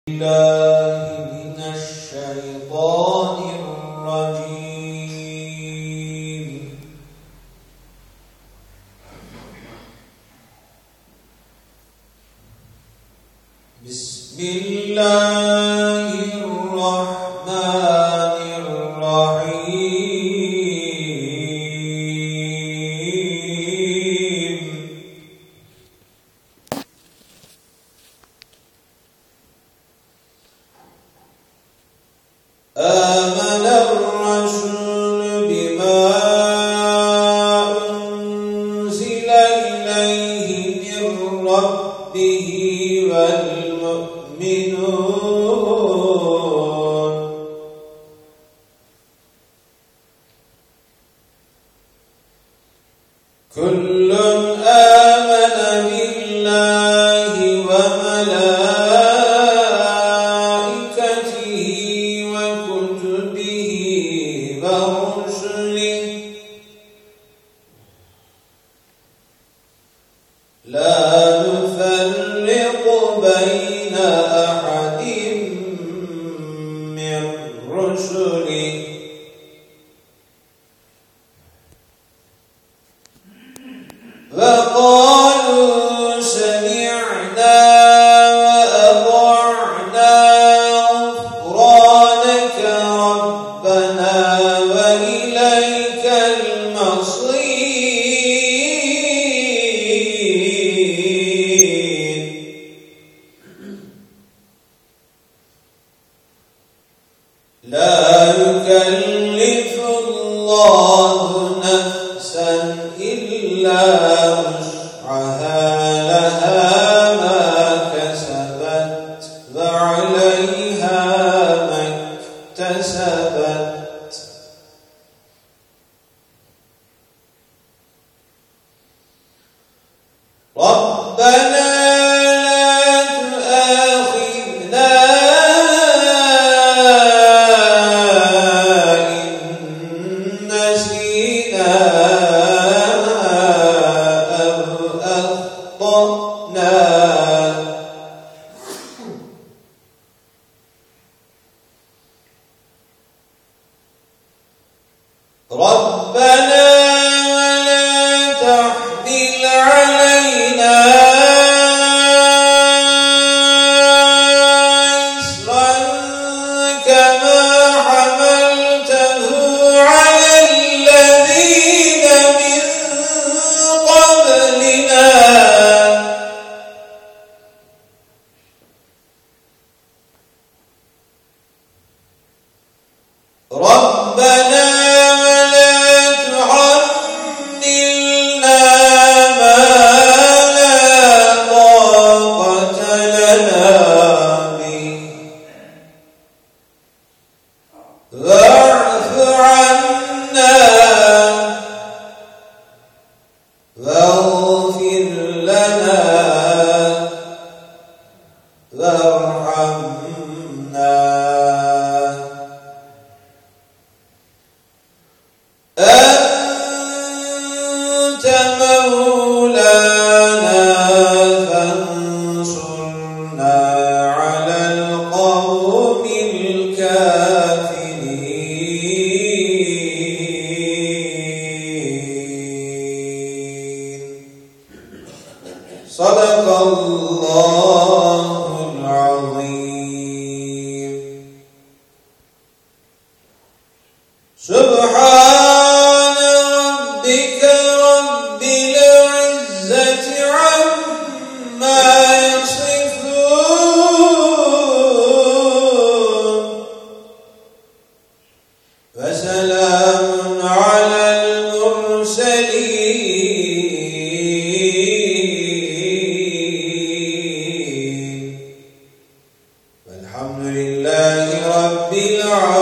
بالله من الشيطان الرجيم. بسم الله الرحمن الرحيم. آمن الرسول بما أنزل إليه من ربه والمؤمنون كل آمن بالله وملائكته وكتبه ورسله لا نفرق بين أحد من رسله وقالوا سمعنا وأطعنا غفرانك ربنا وإليك المصير. لا يكلف الله نفسا إلا وسعها لها ما كسبت وعليها ما اكتسبت. ربنا لا تؤاخذنا إن نسينا أو أخطأنا. ربنا ولا تحمل علينا إصرا كما حملته على الذين من قبلنا. ربنا ولا تحملنا ما لا طاقة لنا به واعف عنا واغفر لنا وارحمنا. أنت مولانا فانصرنا على القوم الكافرين. صدق الله العظيم. سبحان ربك رب العزة عما يصفون وسلام على المرسلين والحمد لله رب العالمين.